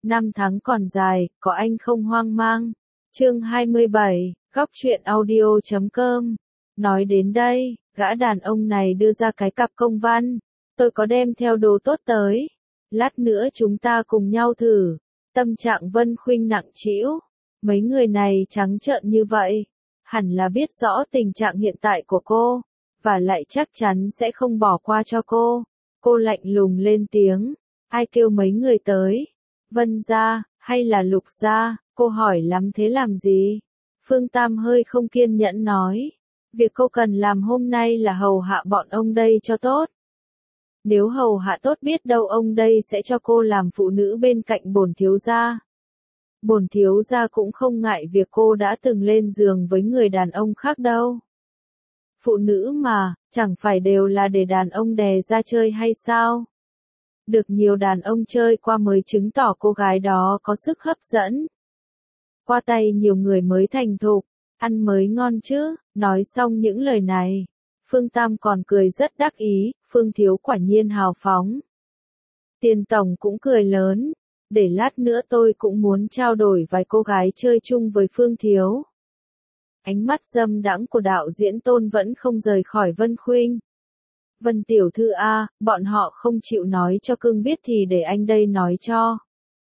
Năm tháng còn dài, có anh không hoang mang. Chương 27, góc truyện audio.com. Nói đến đây, gã đàn ông này đưa ra cái cặp công văn. Tôi có đem theo đồ tốt tới. Lát nữa chúng ta cùng nhau thử. Tâm trạng Vân Khuynh nặng trĩu. Mấy người này trắng trợn như vậy. Hẳn là biết rõ tình trạng hiện tại của cô. Và lại chắc chắn sẽ không bỏ qua cho cô. Cô lạnh lùng lên tiếng. Ai kêu mấy người tới? Vân gia, hay là Lục gia? Cô hỏi lắm thế làm gì? Phương Tam hơi không kiên nhẫn nói. Việc cô cần làm hôm nay là hầu hạ bọn ông đây cho tốt. Nếu hầu hạ tốt biết đâu ông đây sẽ cho cô làm phụ nữ bên cạnh bổn thiếu gia. Bổn thiếu gia cũng không ngại việc cô đã từng lên giường với người đàn ông khác đâu. Phụ nữ mà, chẳng phải đều là để đàn ông đè ra chơi hay sao? Được nhiều đàn ông chơi qua mới chứng tỏ cô gái đó có sức hấp dẫn. Qua tay nhiều người mới thành thục, ăn mới ngon chứ. Nói xong những lời này, Phương Tam còn cười rất đắc ý, Phương thiếu quả nhiên hào phóng. Tiền tổng cũng cười lớn, để lát nữa tôi cũng muốn trao đổi vài cô gái chơi chung với Phương thiếu. Ánh mắt dâm đãng của đạo diễn Tôn vẫn không rời khỏi Vân Khuynh. Vân tiểu thư a, bọn họ không chịu nói cho cưng biết thì để anh đây nói cho.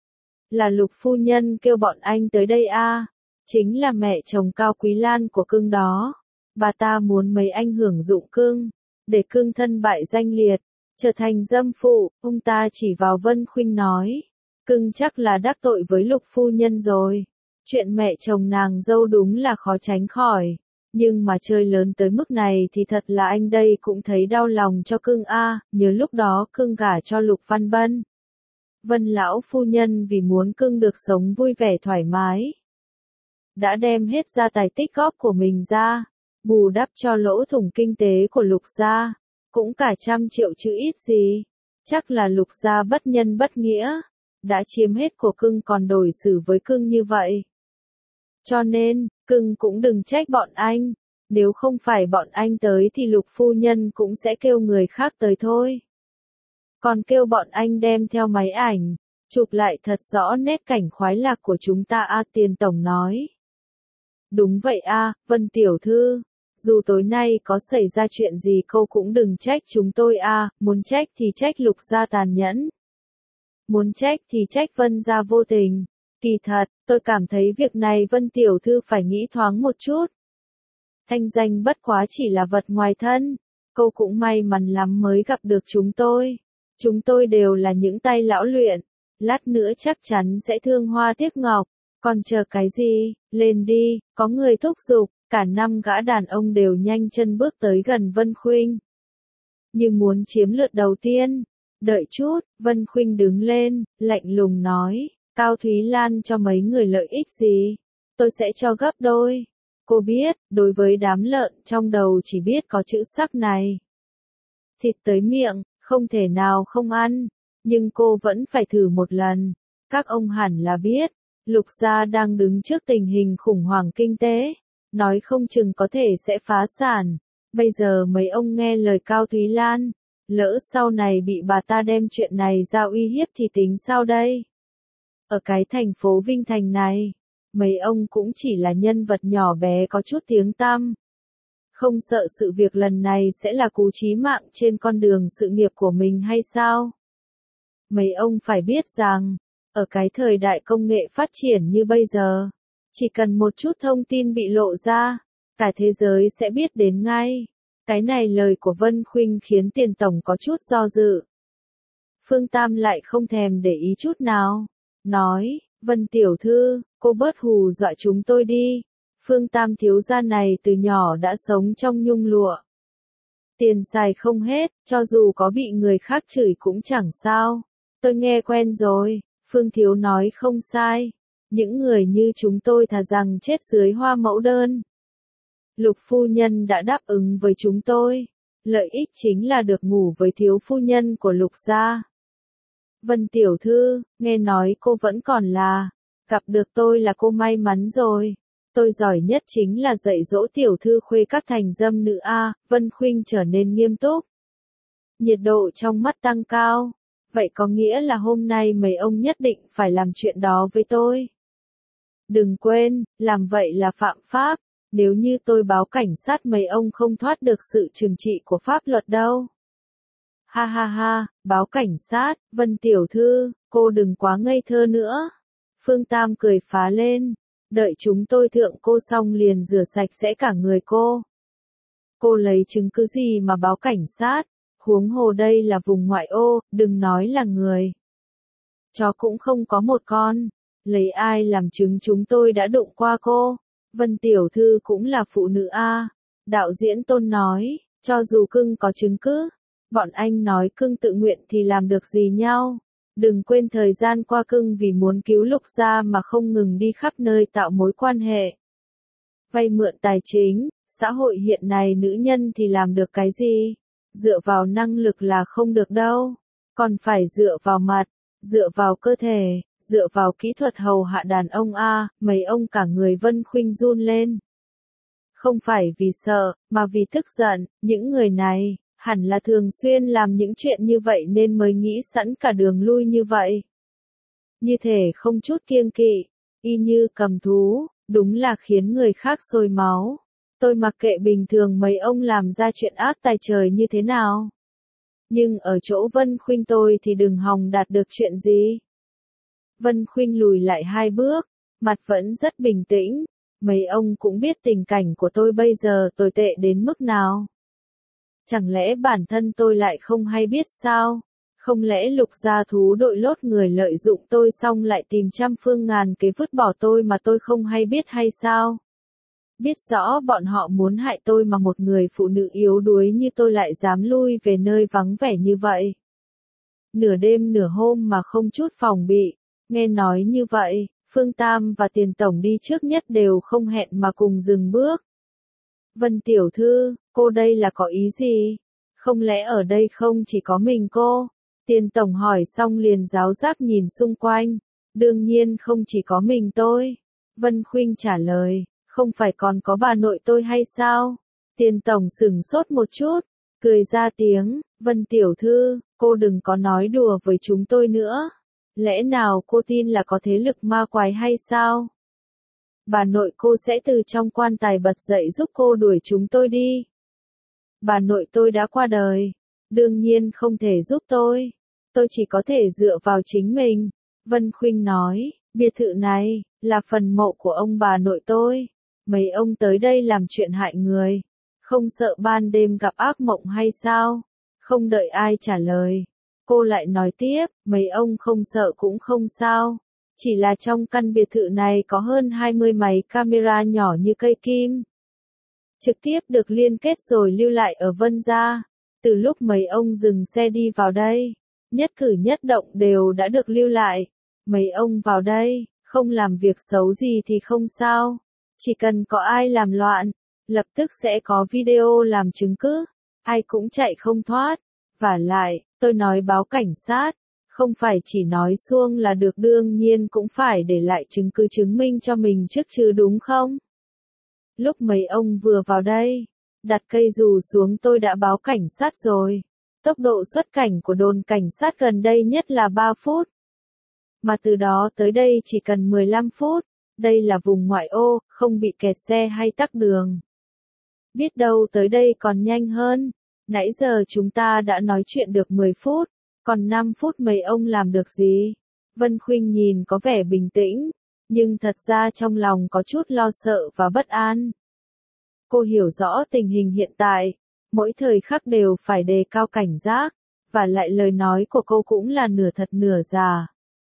Là Lục phu nhân kêu bọn anh tới đây a, chính là mẹ chồng Cao Quý Lan của cưng đó. Bà ta muốn mấy anh hưởng dụng cưng, để cưng thân bại danh liệt, trở thành dâm phụ. Ông ta chỉ vào Vân Khuynh nói, cưng chắc là đắc tội với Lục phu nhân rồi. Chuyện mẹ chồng nàng dâu đúng là khó tránh khỏi. Nhưng mà chơi lớn tới mức này thì thật là anh đây cũng thấy đau lòng cho cưng a. Nhớ lúc đó cưng gả cho Lục Văn Bân. Vân lão phu nhân vì muốn cưng được sống vui vẻ thoải mái, đã đem hết gia tài tích góp của mình ra, bù đắp cho lỗ thủng kinh tế của Lục gia, cũng cả 100 triệu chứ ít gì. Chắc là Lục gia bất nhân bất nghĩa, đã chiếm hết của cưng còn đổi xử với cưng như vậy. Cho nên, cưng cũng đừng trách bọn anh, nếu không phải bọn anh tới thì Lục phu nhân cũng sẽ kêu người khác tới thôi. Còn kêu bọn anh đem theo máy ảnh, chụp lại thật rõ nét cảnh khoái lạc của chúng ta a. Tiền tổng nói. Đúng vậy a, Vân tiểu thư, dù tối nay có xảy ra chuyện gì cô cũng đừng trách chúng tôi a, muốn trách thì trách Lục gia tàn nhẫn. Muốn trách thì trách Vân gia vô tình. Kỳ thật, tôi cảm thấy việc này Vân tiểu thư phải nghĩ thoáng một chút. Thanh danh bất quá chỉ là vật ngoài thân, cô cũng may mắn lắm mới gặp được chúng tôi. Chúng tôi đều là những tay lão luyện, lát nữa chắc chắn sẽ thương hoa tiếc ngọc. Còn chờ cái gì, lên đi, có người thúc giục, cả 5 gã đàn ông đều nhanh chân bước tới gần Vân Khuynh. Như muốn chiếm lượt đầu tiên. Đợi chút, Vân Khuynh đứng lên, lạnh lùng nói, Cao Thúy Lan cho mấy người lợi ích gì? Tôi sẽ cho gấp đôi. Cô biết, đối với đám lợn trong đầu chỉ biết có chữ sắc này. Thịt tới miệng, không thể nào không ăn, nhưng cô vẫn phải thử một lần. Các ông hẳn là biết, Lục gia đang đứng trước tình hình khủng hoảng kinh tế, nói không chừng có thể sẽ phá sản. Bây giờ mấy ông nghe lời Cao Thúy Lan, lỡ sau này bị bà ta đem chuyện này ra uy hiếp thì tính sao đây? Ở cái thành phố Vinh Thành này, mấy ông cũng chỉ là nhân vật nhỏ bé có chút tiếng tăm. Không sợ sự việc lần này sẽ là cú chí mạng trên con đường sự nghiệp của mình hay sao? Mấy ông phải biết rằng, ở cái thời đại công nghệ phát triển như bây giờ, chỉ cần một chút thông tin bị lộ ra, cả thế giới sẽ biết đến ngay. Cái này lời của Vân Khuynh khiến Tiền tổng có chút do dự. Phương Tam lại không thèm để ý chút nào, nói, Vân tiểu thư, cô bớt hù dọa chúng tôi đi. Phương Tam thiếu gia này từ nhỏ đã sống trong nhung lụa. Tiền xài không hết, cho dù có bị người khác chửi cũng chẳng sao. Tôi nghe quen rồi, Phương thiếu nói không sai. Những người như chúng tôi thà rằng chết dưới hoa mẫu đơn. Lục phu nhân đã đáp ứng với chúng tôi. Lợi ích chính là được ngủ với thiếu phu nhân của Lục gia. Vân tiểu thư, nghe nói cô vẫn còn là, gặp được tôi là cô may mắn rồi. Tôi giỏi nhất chính là dạy dỗ tiểu thư khuê các thành dâm nữ a. Vân Khuynh trở nên nghiêm túc. Nhiệt độ trong mắt tăng cao. Vậy có nghĩa là hôm nay mấy ông nhất định phải làm chuyện đó với tôi. Đừng quên, làm vậy là phạm pháp, nếu như tôi báo cảnh sát mấy ông không thoát được sự trừng trị của pháp luật đâu. Ha ha ha, báo cảnh sát, Vân tiểu thư, cô đừng quá ngây thơ nữa. Phương Tam cười phá lên, đợi chúng tôi thượng cô xong liền rửa sạch sẽ cả người cô. Cô lấy chứng cứ gì mà báo cảnh sát, huống hồ đây là vùng ngoại ô, đừng nói là người. Chó cũng không có một con, lấy ai làm chứng chúng tôi đã đụng qua cô. Vân tiểu thư cũng là phụ nữ a. Đạo diễn Tôn nói, cho dù cưng có chứng cứ, bọn anh nói cưng tự nguyện thì làm được gì nhau. Đừng quên thời gian qua cưng vì muốn cứu Lục gia mà không ngừng đi khắp nơi tạo mối quan hệ. Vay mượn tài chính, xã hội hiện nay nữ nhân thì làm được cái gì? Dựa vào năng lực là không được đâu. Còn phải dựa vào mặt, dựa vào cơ thể, dựa vào kỹ thuật hầu hạ đàn ông a. Mấy ông cả người Vân Khuynh run lên. Không phải vì sợ, mà vì tức giận, những người này hẳn là thường xuyên làm những chuyện như vậy nên mới nghĩ sẵn cả đường lui như vậy. Như thể không chút kiêng kỵ, y như cầm thú, đúng là khiến người khác sôi máu. Tôi mặc kệ bình thường mấy ông làm ra chuyện ác tài trời như thế nào. Nhưng ở chỗ Vân Khuynh tôi thì đừng hòng đạt được chuyện gì. Vân Khuynh lùi lại 2 bước, mặt vẫn rất bình tĩnh. Mấy ông cũng biết tình cảnh của tôi bây giờ tồi tệ đến mức nào. Chẳng lẽ bản thân tôi lại không hay biết sao? Không lẽ Lục gia thú đội lốt người lợi dụng tôi xong lại tìm trăm phương ngàn kế vứt bỏ tôi mà tôi không hay biết hay sao? Biết rõ bọn họ muốn hại tôi mà một người phụ nữ yếu đuối như tôi lại dám lui về nơi vắng vẻ như vậy. Nửa đêm nửa hôm mà không chút phòng bị, nghe nói như vậy, Phương Tam và Tiền Tổng đi trước nhất đều không hẹn mà cùng dừng bước. Vân tiểu thư, cô đây là có ý gì? Không lẽ ở đây không chỉ có mình cô? Tiền Tổng hỏi xong liền giáo giác nhìn xung quanh. Đương nhiên không chỉ có mình tôi. Vân Khuynh trả lời, không phải còn có bà nội tôi hay sao? Tiền Tổng sửng sốt một chút, cười ra tiếng, Vân tiểu thư, cô đừng có nói đùa với chúng tôi nữa. Lẽ nào cô tin là có thế lực ma quái hay sao? Bà nội cô sẽ từ trong quan tài bật dậy giúp cô đuổi chúng tôi đi. Bà nội tôi đã qua đời, đương nhiên không thể giúp tôi chỉ có thể dựa vào chính mình. Vân Khuynh nói, biệt thự này, là phần mộ của ông bà nội tôi. Mấy ông tới đây làm chuyện hại người, không sợ ban đêm gặp ác mộng hay sao? Không đợi ai trả lời, cô lại nói tiếp, mấy ông không sợ cũng không sao. Chỉ là trong căn biệt thự này có hơn 20 máy camera nhỏ như cây kim. Trực tiếp được liên kết rồi lưu lại ở Vân gia. Từ lúc mấy ông dừng xe đi vào đây, nhất cử nhất động đều đã được lưu lại. Mấy ông vào đây, không làm việc xấu gì thì không sao. Chỉ cần có ai làm loạn, lập tức sẽ có video làm chứng cứ. Ai cũng chạy không thoát. Vả lại, tôi nói báo cảnh sát. Không phải chỉ nói suông là được, đương nhiên cũng phải để lại chứng cứ chứng minh cho mình trước chứ đúng không? Lúc mấy ông vừa vào đây, đặt cây dù xuống tôi đã báo cảnh sát rồi. Tốc độ xuất cảnh của đồn cảnh sát gần đây nhất là 3 phút. Mà từ đó tới đây chỉ cần 15 phút. Đây là vùng ngoại ô, không bị kẹt xe hay tắc đường. Biết đâu tới đây còn nhanh hơn. Nãy giờ chúng ta đã nói chuyện được 10 phút. Còn 5 phút mấy ông làm được gì? Vân Khuynh nhìn có vẻ bình tĩnh, nhưng thật ra trong lòng có chút lo sợ và bất an. Cô hiểu rõ tình hình hiện tại, mỗi thời khắc đều phải đề cao cảnh giác, và lại lời nói của cô cũng là nửa thật nửa giả.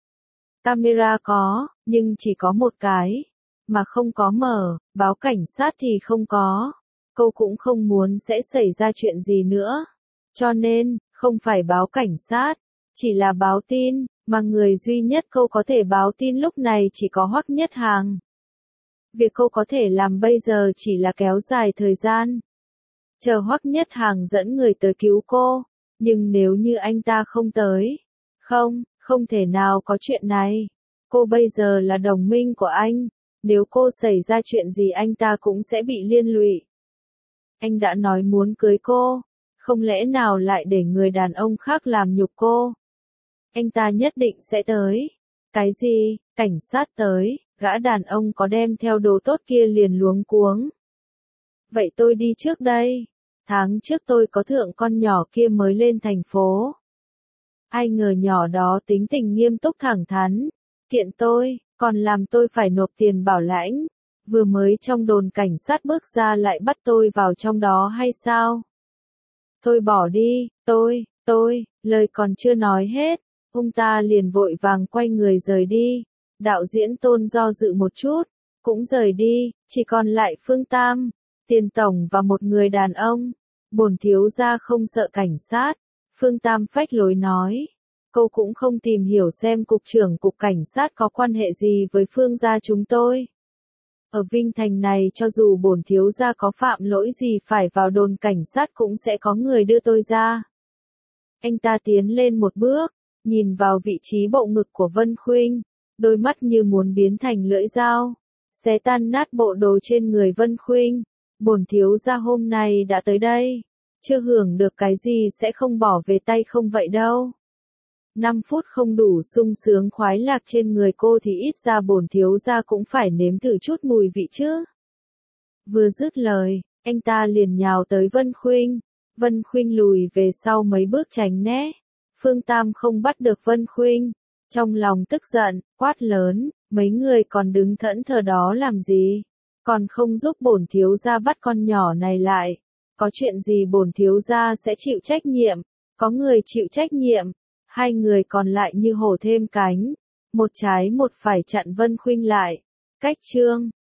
Camera có, nhưng chỉ có một cái, mà không có mở, báo cảnh sát thì không có. Cô cũng không muốn sẽ xảy ra chuyện gì nữa. Cho nên, không phải báo cảnh sát, chỉ là báo tin, mà người duy nhất cô có thể báo tin lúc này chỉ có Hoắc Nhất Hàng. Việc cô có thể làm bây giờ chỉ là kéo dài thời gian. Chờ Hoắc Nhất Hàng dẫn người tới cứu cô, nhưng nếu như anh ta không tới, không thể nào có chuyện này. Cô bây giờ là đồng minh của anh, nếu cô xảy ra chuyện gì anh ta cũng sẽ bị liên lụy. Anh đã nói muốn cưới cô, không lẽ nào lại để người đàn ông khác làm nhục cô? Anh ta nhất định sẽ tới. Cái gì, cảnh sát tới, gã đàn ông có đem theo đồ tốt kia liền luống cuống. Vậy tôi đi trước đây. Tháng trước tôi có thượng con nhỏ kia mới lên thành phố. Ai ngờ nhỏ đó tính tình nghiêm túc thẳng thắn. Kiện tôi, còn làm tôi phải nộp tiền bảo lãnh. Vừa mới trong đồn cảnh sát bước ra lại bắt tôi vào trong đó hay sao? Thôi bỏ đi, lời còn chưa nói hết. Ông ta liền vội vàng quay người rời đi. Đạo diễn Tôn do dự một chút, cũng rời đi, chỉ còn lại Phương Tam, Tiền Tổng và một người đàn ông. Bổn thiếu gia không sợ cảnh sát. Phương Tam phách lối nói. Cô cũng không tìm hiểu xem cục trưởng cục cảnh sát có quan hệ gì với Phương gia chúng tôi. Ở Vinh Thành này cho dù bổn thiếu gia có phạm lỗi gì phải vào đồn cảnh sát cũng sẽ có người đưa tôi ra. Anh ta tiến lên một bước, nhìn vào vị trí bộ ngực của Vân Khuynh, đôi mắt như muốn biến thành lưỡi dao, xé tan nát bộ đồ trên người Vân Khuynh. Bổn thiếu gia hôm nay đã tới đây, chưa hưởng được cái gì sẽ không bỏ về tay không vậy đâu. 5 phút không đủ sung sướng khoái lạc trên người cô thì ít ra bổn thiếu gia cũng phải nếm thử chút mùi vị chứ. Vừa dứt lời, anh ta liền nhào tới Vân Khuynh. Vân Khuynh lùi về sau mấy bước tránh né. Phương Tam không bắt được Vân Khuynh. Trong lòng tức giận, quát lớn, mấy người còn đứng thẫn thờ đó làm gì? Còn không giúp bổn thiếu gia bắt con nhỏ này lại. Có chuyện gì bổn thiếu gia sẽ chịu trách nhiệm. Có người chịu trách nhiệm. Hai người còn lại như hổ thêm cánh. Một trái một phải chặn Vân Khuynh lại. Cách chương